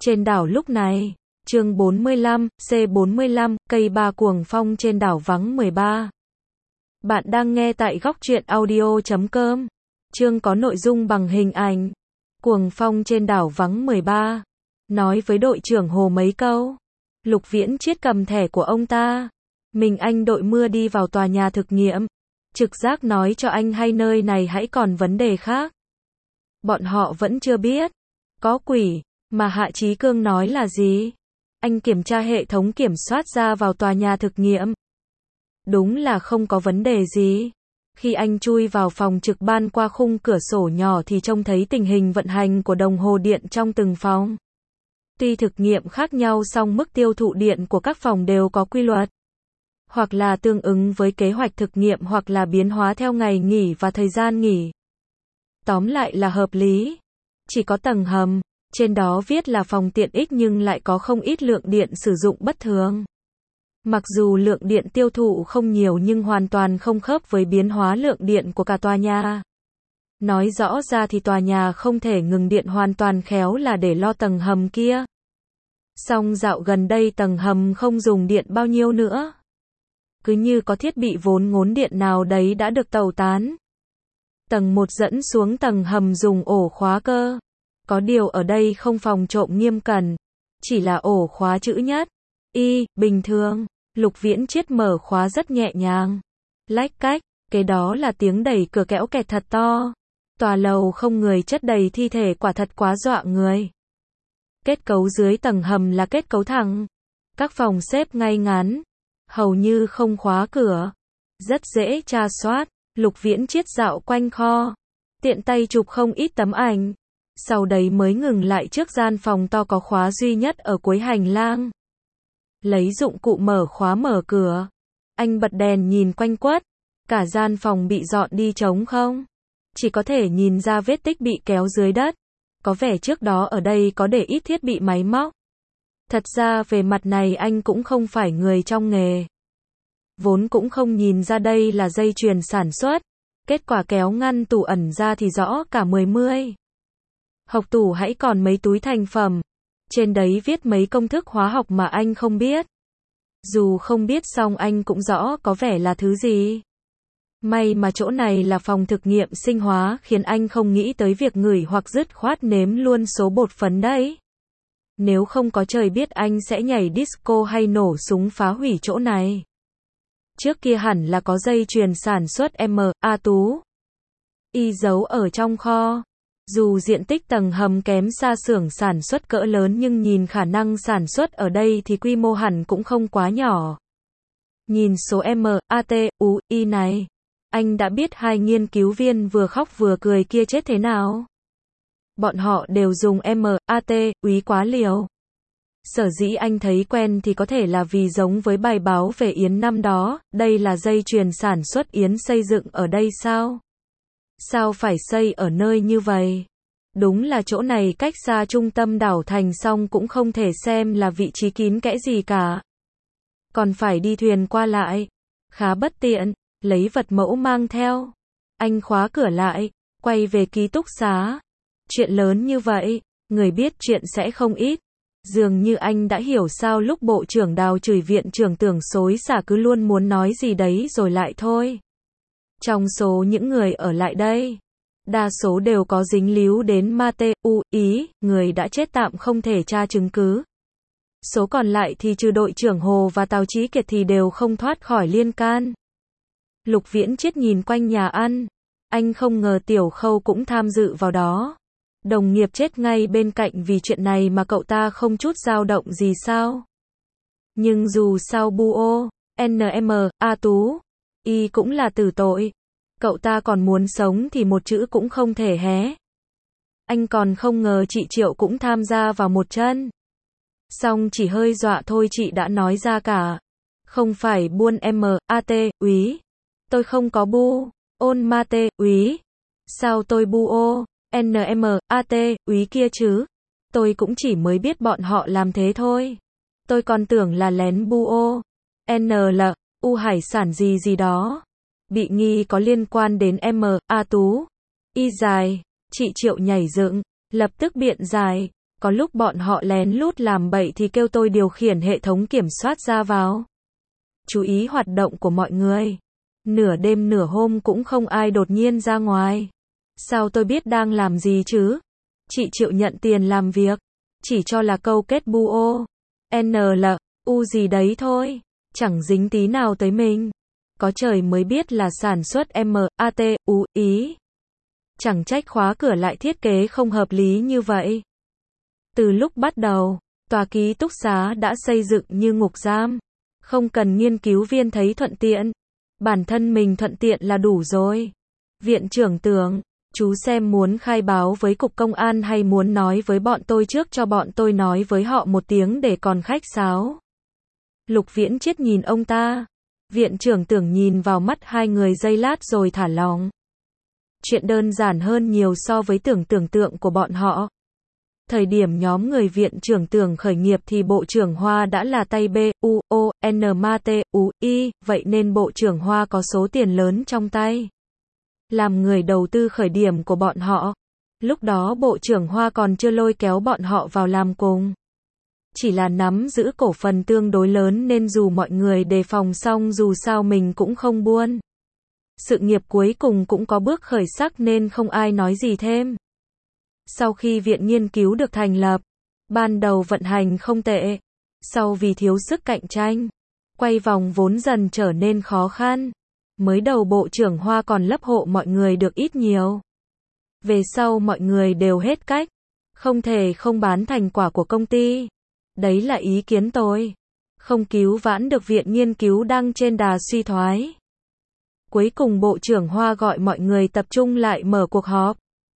Trên đảo lúc này, chương 45, C45, cây ba cuồng phong trên đảo vắng 13. Bạn đang nghe tại góc truyện audio.com. Chương có nội dung bằng hình ảnh. Cuồng phong trên đảo vắng 13. Nói với đội trưởng Hồ mấy câu. Lục Viễn Chiết cầm thẻ của ông ta. Mình anh đội mưa đi vào tòa nhà thực nghiệm. Trực giác nói cho anh hay nơi này hãy còn vấn đề khác. Bọn họ vẫn chưa biết. Có quỷ. Mà Hạ Chí Cương nói là gì? Anh kiểm tra hệ thống kiểm soát ra vào tòa nhà thực nghiệm. Đúng là không có vấn đề gì. Khi anh chui vào phòng trực ban qua khung cửa sổ nhỏ thì trông thấy tình hình vận hành của đồng hồ điện trong từng phòng. Tuy thực nghiệm khác nhau song mức tiêu thụ điện của các phòng đều có quy luật. Hoặc là tương ứng với kế hoạch thực nghiệm hoặc là biến hóa theo ngày nghỉ và thời gian nghỉ. Tóm lại là hợp lý. Chỉ có tầng hầm. Trên đó viết là phòng tiện ích nhưng lại có không ít lượng điện sử dụng bất thường. Mặc dù lượng điện tiêu thụ không nhiều nhưng hoàn toàn không khớp với biến hóa lượng điện của cả tòa nhà. Nói rõ ra thì tòa nhà không thể ngừng điện hoàn toàn khéo là để lo tầng hầm kia. Song dạo gần đây tầng hầm không dùng điện bao nhiêu nữa. Cứ như có thiết bị vốn ngốn điện nào đấy đã được tẩu tán. Tầng 1 dẫn xuống tầng hầm dùng ổ khóa cơ. Có điều ở đây không phòng trộm nghiêm cẩn, chỉ là ổ khóa chữ nhất. Bình thường, Lục Viễn Chiết mở khóa rất nhẹ nhàng. Lách cách, cái đó là tiếng đẩy cửa kéo kẹt thật to. Tòa lầu không người chất đầy thi thể quả thật quá dọa người. Kết cấu dưới tầng hầm là kết cấu thẳng. Các phòng xếp ngay ngắn, hầu như không khóa cửa. Rất dễ tra soát, Lục Viễn Chiết dạo quanh kho. Tiện tay chụp không ít tấm ảnh. Sau đấy mới ngừng lại trước gian phòng to có khóa duy nhất ở cuối hành lang. Lấy dụng cụ mở khóa mở cửa. Anh bật đèn nhìn quanh quất. Cả gian phòng bị dọn đi trống không. Chỉ có thể nhìn ra vết tích bị kéo dưới đất. Có vẻ trước đó ở đây có để ít thiết bị máy móc. Thật ra về mặt này anh cũng không phải người trong nghề. Vốn cũng không nhìn ra đây là dây chuyền sản xuất. Kết quả kéo ngăn tủ ẩn ra thì rõ cả 10. Hộc tủ hãy còn mấy túi thành phẩm. Trên đấy viết mấy công thức hóa học mà anh không biết. Dù không biết song anh cũng rõ có vẻ là thứ gì. May mà chỗ này là phòng thực nghiệm sinh hóa khiến anh không nghĩ tới việc ngửi hoặc dứt khoát nếm luôn số bột phấn đấy. Nếu không có trời biết anh sẽ nhảy disco hay nổ súng phá hủy chỗ này. Trước kia hẳn là có dây chuyền sản xuất M.A. Tú. Giấu ở trong kho. Dù diện tích tầng hầm kém xa xưởng sản xuất cỡ lớn nhưng nhìn khả năng sản xuất ở đây thì quy mô hẳn cũng không quá nhỏ. Nhìn số M.A.T.U.I này, anh đã biết hai nghiên cứu viên vừa khóc vừa cười kia chết thế nào. Bọn họ đều dùng M.A.T.U.I quá liều. Sở dĩ anh thấy quen thì có thể là vì giống với bài báo về Yến năm đó, đây là dây chuyền sản xuất Yến xây dựng ở đây sao? Sao phải xây ở nơi như vậy? Đúng là chỗ này cách xa trung tâm đảo thành song cũng không thể xem là vị trí kín kẽ gì cả. Còn phải đi thuyền qua lại. Khá bất tiện, lấy vật mẫu mang theo. Anh khóa cửa lại, quay về ký túc xá. Chuyện lớn như vậy, người biết chuyện sẽ không ít. Dường như anh đã hiểu sao lúc Bộ trưởng Đào chửi viện trưởng Tưởng xối xả cứ luôn muốn nói gì đấy rồi lại thôi. Trong số những người ở lại đây, đa số đều có dính líu đến M.A.T.U.I, người đã chết tạm không thể tra chứng cứ. Số còn lại thì trừ đội trưởng Hồ và Tào Chí Kiệt thì đều không thoát khỏi liên can. Lục Viễn Chiết nhìn quanh nhà ăn. Anh không ngờ Tiểu Khâu cũng tham dự vào đó. Đồng nghiệp chết ngay bên cạnh vì chuyện này mà cậu ta không chút dao động gì sao? Nhưng dù sao Buô, N.M.A. Tú, Y cũng là tử tội. Cậu ta còn muốn sống thì một chữ cũng không thể hé. Anh còn không ngờ chị Triệu cũng tham gia vào một chân. Song chỉ hơi dọa thôi chị đã nói ra cả. Không phải buôn M.A.T.U.I. Tôi không có bu. Ôn M.A.T.U.I. Sao tôi bu ô. N.M.A.T.U.I. kia chứ. Tôi cũng chỉ mới biết bọn họ làm thế thôi. Tôi còn tưởng là lén bu ô. N.L.U. hải sản gì đó. Bị nghi có liên quan đến M.A. Tú. Y dài. Chị Triệu nhảy dựng, lập tức biện giải. Có lúc bọn họ lén lút làm bậy thì kêu tôi điều khiển hệ thống kiểm soát ra vào. Chú ý hoạt động của mọi người. Nửa đêm nửa hôm cũng không ai đột nhiên ra ngoài. Sao tôi biết đang làm gì chứ? Chị chịu nhận tiền làm việc. Chỉ cho là câu kết bu ô. NL, U gì đấy thôi. Chẳng dính tí nào tới mình. Có trời mới biết là sản xuất MATU ý. Chẳng trách khóa cửa lại thiết kế không hợp lý như vậy. Từ lúc bắt đầu, tòa ký túc xá đã xây dựng như ngục giam. Không cần nghiên cứu viên thấy thuận tiện. Bản thân mình thuận tiện là đủ rồi. Viện trưởng tưởng, chú xem muốn khai báo với cục công an hay muốn nói với bọn tôi trước cho bọn tôi nói với họ một tiếng để còn khách sáo. Lục Viễn Chiết nhìn ông ta. Viện trưởng tưởng nhìn vào mắt hai người giây lát rồi thả lỏng. Chuyện đơn giản hơn nhiều so với tưởng tượng của bọn họ. Thời điểm nhóm người viện trưởng tưởng khởi nghiệp thì Bộ trưởng Hoa đã là tay B, U, O, N, M, T, U, I, vậy nên Bộ trưởng Hoa có số tiền lớn trong tay. Làm người đầu tư khởi điểm của bọn họ. Lúc đó Bộ trưởng Hoa còn chưa lôi kéo bọn họ vào làm cùng. Chỉ là nắm giữ cổ phần tương đối lớn nên dù mọi người đề phòng xong dù sao mình cũng không buôn. Sự nghiệp cuối cùng cũng có bước khởi sắc nên không ai nói gì thêm. Sau khi viện nghiên cứu được thành lập, ban đầu vận hành không tệ. Sau vì thiếu sức cạnh tranh, quay vòng vốn dần trở nên khó khăn. Mới đầu Bộ trưởng Hoa còn lấp hộ mọi người được ít nhiều. Về sau mọi người đều hết cách. Không thể không bán thành quả của công ty. Đấy là ý kiến tôi. Không cứu vãn được viện nghiên cứu đang trên đà suy thoái. Cuối cùng Bộ trưởng Hoa gọi mọi người tập trung lại mở cuộc họp.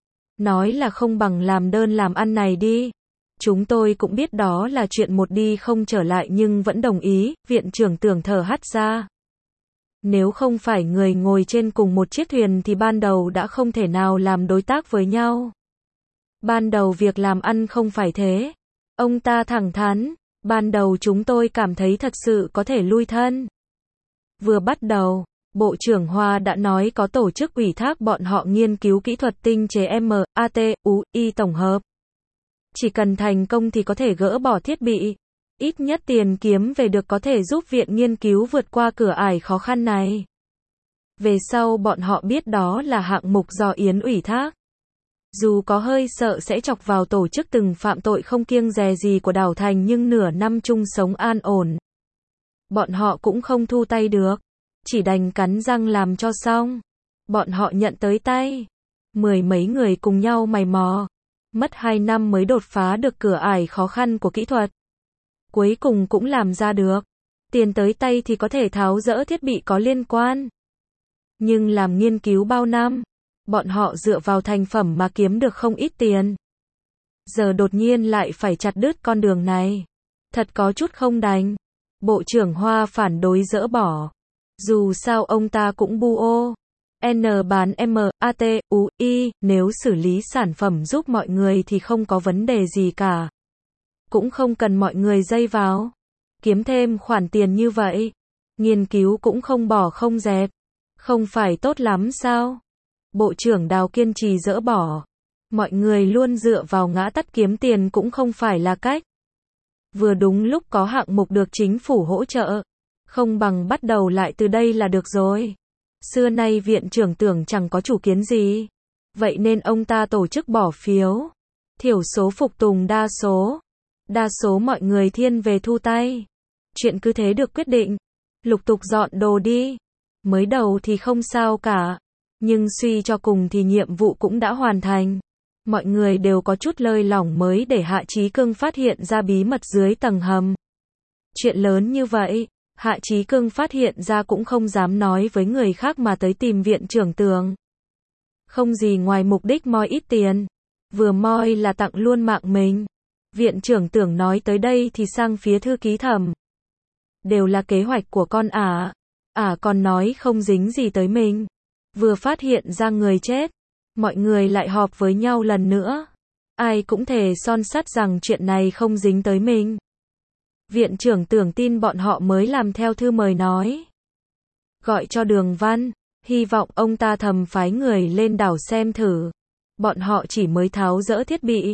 Nói là không bằng làm đơn làm ăn này đi. Chúng tôi cũng biết đó là chuyện một đi không trở lại nhưng vẫn đồng ý, viện trưởng tưởng thở hắt ra. Nếu không phải người ngồi trên cùng một chiếc thuyền thì ban đầu đã không thể nào làm đối tác với nhau. Ban đầu việc làm ăn không phải thế. Ông ta thẳng thắn, ban đầu chúng tôi cảm thấy thật sự có thể lui thân. Vừa bắt đầu, Bộ trưởng Hoa đã nói có tổ chức ủy thác bọn họ nghiên cứu kỹ thuật tinh chế MATUI tổng hợp. Chỉ cần thành công thì có thể gỡ bỏ thiết bị. Ít nhất tiền kiếm về được có thể giúp viện nghiên cứu vượt qua cửa ải khó khăn này. Về sau bọn họ biết đó là hạng mục do Yến ủy thác. Dù có hơi sợ sẽ chọc vào tổ chức từng phạm tội không kiêng dè gì của Đảo Thành nhưng nửa năm chung sống an ổn. Bọn họ cũng không thu tay được. Chỉ đành cắn răng làm cho xong. Bọn họ nhận tới tay. 10 mấy người cùng nhau mày mò. Mất 2 năm mới đột phá được cửa ải khó khăn của kỹ thuật. Cuối cùng cũng làm ra được. Tiền tới tay thì có thể tháo dỡ thiết bị có liên quan. Nhưng làm nghiên cứu bao năm, bọn họ dựa vào thành phẩm mà kiếm được không ít tiền. Giờ đột nhiên lại phải chặt đứt con đường này. Thật có chút không đành. Bộ trưởng Hoa phản đối dỡ bỏ. Dù sao ông ta cũng bu ô. N bán MATUI, nếu xử lý sản phẩm giúp mọi người thì không có vấn đề gì cả. Cũng không cần mọi người dây vào. Kiếm thêm khoản tiền như vậy. Nghiên cứu cũng không bỏ không dẹp. Không phải tốt lắm sao? Bộ trưởng Đào kiên trì dỡ bỏ. Mọi người luôn dựa vào ngã tắt kiếm tiền cũng không phải là cách. Vừa đúng lúc có hạng mục được chính phủ hỗ trợ. Không bằng bắt đầu lại từ đây là được rồi. Xưa nay viện trưởng tưởng chẳng có chủ kiến gì. Vậy nên ông ta tổ chức bỏ phiếu. Thiểu số phục tùng đa số. Đa số mọi người thiên về thu tay. Chuyện cứ thế được quyết định. Lục tục dọn đồ đi. Mới đầu thì không sao cả. Nhưng suy cho cùng thì nhiệm vụ cũng đã hoàn thành. Mọi người đều có chút lơi lỏng mới để Hạ Chí Cương phát hiện ra bí mật dưới tầng hầm. Chuyện lớn như vậy, Hạ Chí Cương phát hiện ra cũng không dám nói với người khác mà tới tìm viện trưởng Tường. Không gì ngoài mục đích moi ít tiền. Vừa moi là tặng luôn mạng mình. Viện trưởng Tưởng nói tới đây thì sang phía thư ký Thẩm. Đều là kế hoạch của con ả. Ả còn nói không dính gì tới mình. Vừa phát hiện ra người chết, mọi người lại họp với nhau lần nữa. Ai cũng thề son sắt rằng chuyện này không dính tới mình. Viện trưởng Tưởng tin bọn họ mới làm theo thư mời nói. Gọi cho Đường Văn, hy vọng ông ta thầm phái người lên đảo xem thử. Bọn họ chỉ mới tháo dỡ thiết bị.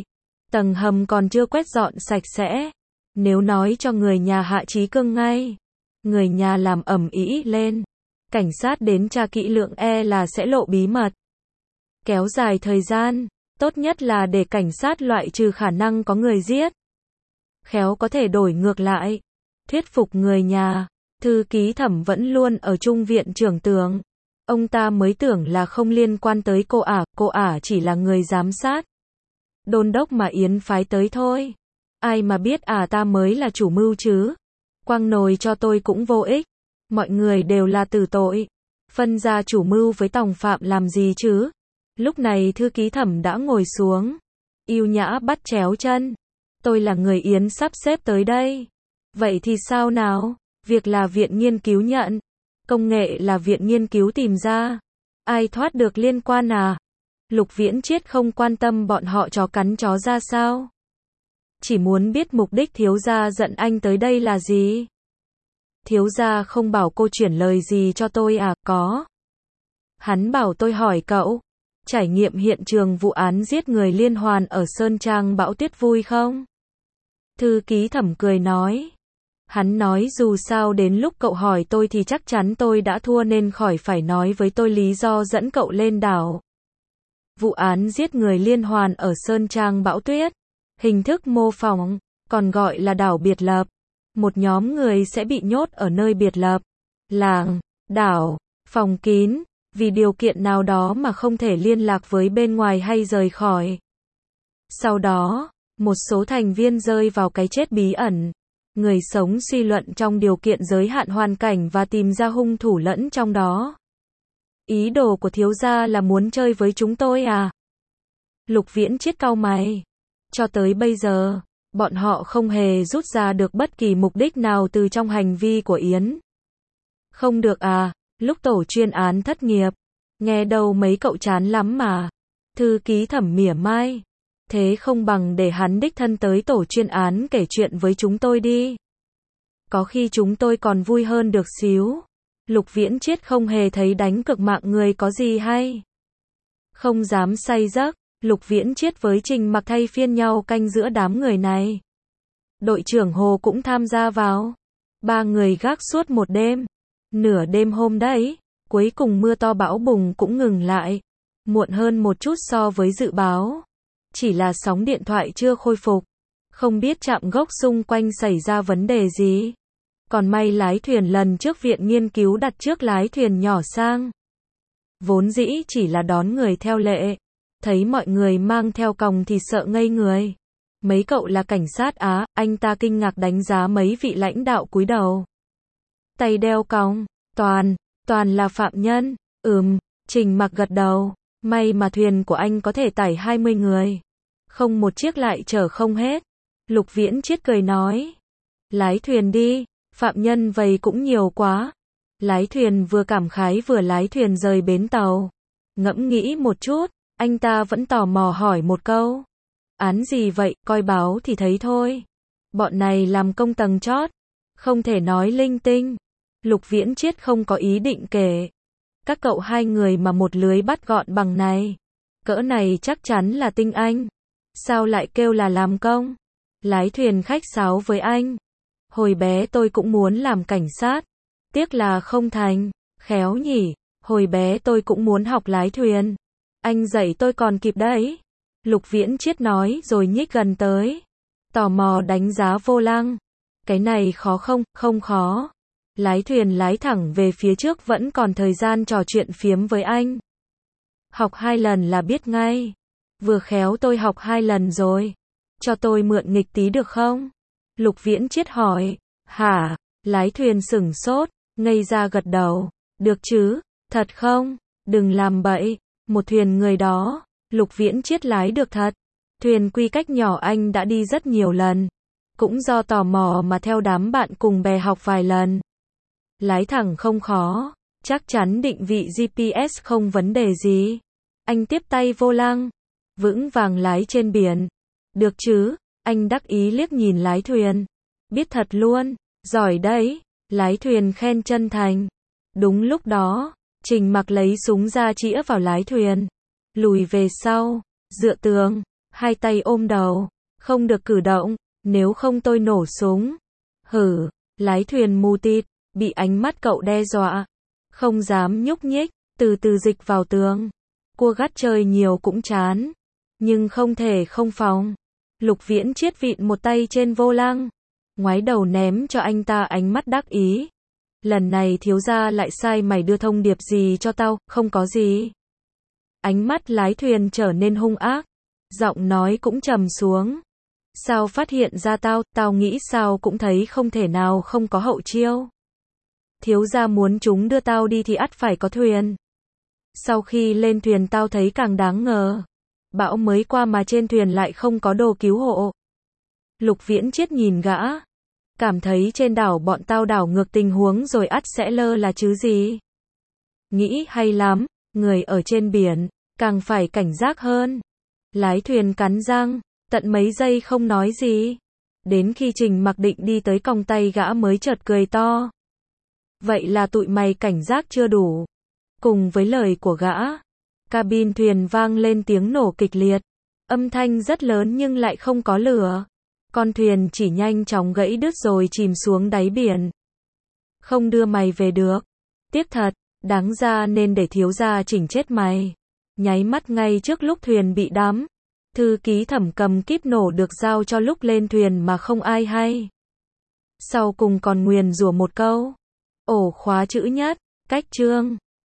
Tầng hầm còn chưa quét dọn sạch sẽ. Nếu nói cho người nhà Hạ Chí Cương ngay, người nhà làm ầm ĩ lên. Cảnh sát đến tra kỹ lưỡng là sẽ lộ bí mật. Kéo dài thời gian, tốt nhất là để cảnh sát loại trừ khả năng có người giết. Khéo có thể đổi ngược lại. Thuyết phục người nhà. Thư ký Thẩm vẫn luôn ở chung viện trưởng Tường. Ông ta mới tưởng là không liên quan tới cô ả chỉ là người giám sát. Đôn đốc mà Yến phái tới thôi. Ai mà biết ta mới là chủ mưu chứ. Quăng nồi cho tôi cũng vô ích. Mọi người đều là tử tội. Phân ra chủ mưu với tòng phạm làm gì chứ. Lúc này thư ký Thẩm đã ngồi xuống. Yêu nhã bắt chéo chân. Tôi là người Yến sắp xếp tới đây. Vậy thì sao nào? Việc là viện nghiên cứu nhận. Công nghệ là viện nghiên cứu tìm ra. Ai thoát được liên quan à? Lục Viễn Chiết không quan tâm bọn họ chó cắn chó ra sao. Chỉ muốn biết mục đích thiếu gia giận anh tới đây là gì. Thiếu gia không bảo cô chuyển lời gì cho tôi à? Có. Hắn bảo tôi hỏi cậu. Trải nghiệm hiện trường vụ án giết người liên hoàn ở Sơn Trang Bão Tuyết vui không? Thư ký Thẩm cười nói. Hắn nói dù sao đến lúc cậu hỏi tôi thì chắc chắn tôi đã thua nên khỏi phải nói với tôi lý do dẫn cậu lên đảo. Vụ án giết người liên hoàn ở Sơn Trang Bão Tuyết. Hình thức mô phỏng, còn gọi là đảo biệt lập. Một nhóm người sẽ bị nhốt ở nơi biệt lập. Làng, đảo, phòng kín. Vì điều kiện nào đó mà không thể liên lạc với bên ngoài hay rời khỏi. Sau đó, một số thành viên rơi vào cái chết bí ẩn. Người sống suy luận trong điều kiện giới hạn hoàn cảnh và tìm ra hung thủ lẫn trong đó. Ý đồ của thiếu gia là muốn chơi với chúng tôi à? Lục Viễn Chiết cau mày. Cho tới bây giờ, bọn họ không hề rút ra được bất kỳ mục đích nào từ trong hành vi của Yến. Không được à, lúc tổ chuyên án thất nghiệp. Nghe đâu mấy cậu chán lắm mà. Thư ký Thẩm mỉa mai. Thế không bằng để hắn đích thân tới tổ chuyên án kể chuyện với chúng tôi đi. Có khi chúng tôi còn vui hơn được xíu. Lục Viễn Chiết không hề thấy đánh cược mạng người có gì hay. Không dám say giấc, Lục Viễn Chiết với Trình Mặc thay phiên nhau canh giữa đám người này. Đội trưởng Hồ cũng tham gia vào. 3 người gác suốt một đêm. Nửa đêm hôm đấy, cuối cùng mưa to bão bùng cũng ngừng lại. Muộn hơn một chút so với dự báo. Chỉ là sóng điện thoại chưa khôi phục. Không biết trạm gốc xung quanh xảy ra vấn đề gì. Còn may lái thuyền lần trước viện nghiên cứu đặt trước lái thuyền nhỏ sang. Vốn dĩ chỉ là đón người theo lệ. Thấy mọi người mang theo còng thì sợ ngây người. Mấy cậu là cảnh sát á? Anh ta kinh ngạc đánh giá mấy vị lãnh đạo cúi đầu. Tay đeo còng. Toàn là phạm nhân. Trình Mặc gật đầu. May mà thuyền của anh có thể tải 20 người. Không một chiếc lại chở không hết. Lục Viễn Chiết cười nói. Lái thuyền đi, phạm nhân vây cũng nhiều quá. Lái thuyền vừa cảm khái vừa lái thuyền rời bến tàu. Ngẫm nghĩ một chút, anh ta vẫn tò mò hỏi một câu. Án gì vậy, coi báo thì thấy thôi. Bọn này làm công tầng chót. Không thể nói linh tinh. Lục Viễn Chiết không có ý định kể. Các cậu 2 người mà một lưới bắt gọn bằng này. Cỡ này chắc chắn là tinh anh. Sao lại kêu là làm công? Lái thuyền khách sáo với anh. Hồi bé tôi cũng muốn làm cảnh sát. Tiếc là không thành. Khéo nhỉ. Hồi bé tôi cũng muốn học lái thuyền. Anh dạy tôi còn kịp đấy. Lục Viễn Chiết nói rồi nhích gần tới. Tò mò đánh giá vô lăng. Cái này khó không? Không khó. Lái thuyền lái thẳng về phía trước vẫn còn thời gian trò chuyện phiếm với anh. Học 2 lần là biết ngay. Vừa khéo tôi học 2 lần rồi. Cho tôi mượn nghịch tí được không? Lục Viễn Chiết hỏi. Hả? Lái thuyền sửng sốt, ngây ra gật đầu. Được chứ? Thật không? Đừng làm bậy. Một thuyền người đó. Lục Viễn Chiết lái được thật. Thuyền quy cách nhỏ anh đã đi rất nhiều lần. Cũng do tò mò mà theo đám bạn cùng bè học vài lần. Lái thẳng không khó. Chắc chắn định vị GPS không vấn đề gì. Anh tiếp tay vô lăng. Vững vàng lái trên biển. Được chứ? Anh đắc ý liếc nhìn lái thuyền. Biết thật luôn. Giỏi đấy. Lái thuyền khen chân thành. Đúng lúc đó, Trình Mặc lấy súng ra chĩa vào lái thuyền. Lùi về sau. Dựa tường. 2 tay ôm đầu. Không được cử động, nếu không tôi nổ súng. Hử, lái thuyền mù tịt, bị ánh mắt cậu đe dọa. Không dám nhúc nhích, từ từ dịch vào tường. Cua gắt chơi nhiều cũng chán. Nhưng không thể không phòng. Lục Viễn Chiết vịn một tay trên vô lăng. Ngoái đầu ném cho anh ta ánh mắt đắc ý. Lần này thiếu gia lại sai mày đưa thông điệp gì cho tao, không có gì. Ánh mắt lái thuyền trở nên hung ác. Giọng nói cũng trầm xuống. Sao phát hiện ra tao nghĩ sao cũng thấy không thể nào không có hậu chiêu. Thiếu gia muốn chúng đưa tao đi thì ắt phải có thuyền. Sau khi lên thuyền tao thấy càng đáng ngờ. Bão mới qua mà trên thuyền lại không có đồ cứu hộ. Lục Viễn Chiết nhìn gã. Cảm thấy trên đảo bọn tao đảo ngược tình huống rồi ắt sẽ lơ là chứ gì. Nghĩ hay lắm, người ở trên biển, càng phải cảnh giác hơn. Lái thuyền cắn răng, tận mấy giây không nói gì. Đến khi Trình Mặc định đi tới còng tay gã mới chợt cười to. Vậy là tụi mày cảnh giác chưa đủ. Cùng với lời của gã, cabin thuyền vang lên tiếng nổ kịch liệt. Âm thanh rất lớn nhưng lại không có lửa. Con thuyền chỉ nhanh chóng gãy đứt rồi chìm xuống đáy biển. Không đưa mày về được. Tiếc thật, đáng ra nên để thiếu gia chỉnh chết mày. Nháy mắt ngay trước lúc thuyền bị đắm. Thư ký Thẩm cầm kíp nổ được giao cho lúc lên thuyền mà không ai hay. Sau cùng còn nguyền rủa một câu. Ổ khóa chữ nhất, cách chương.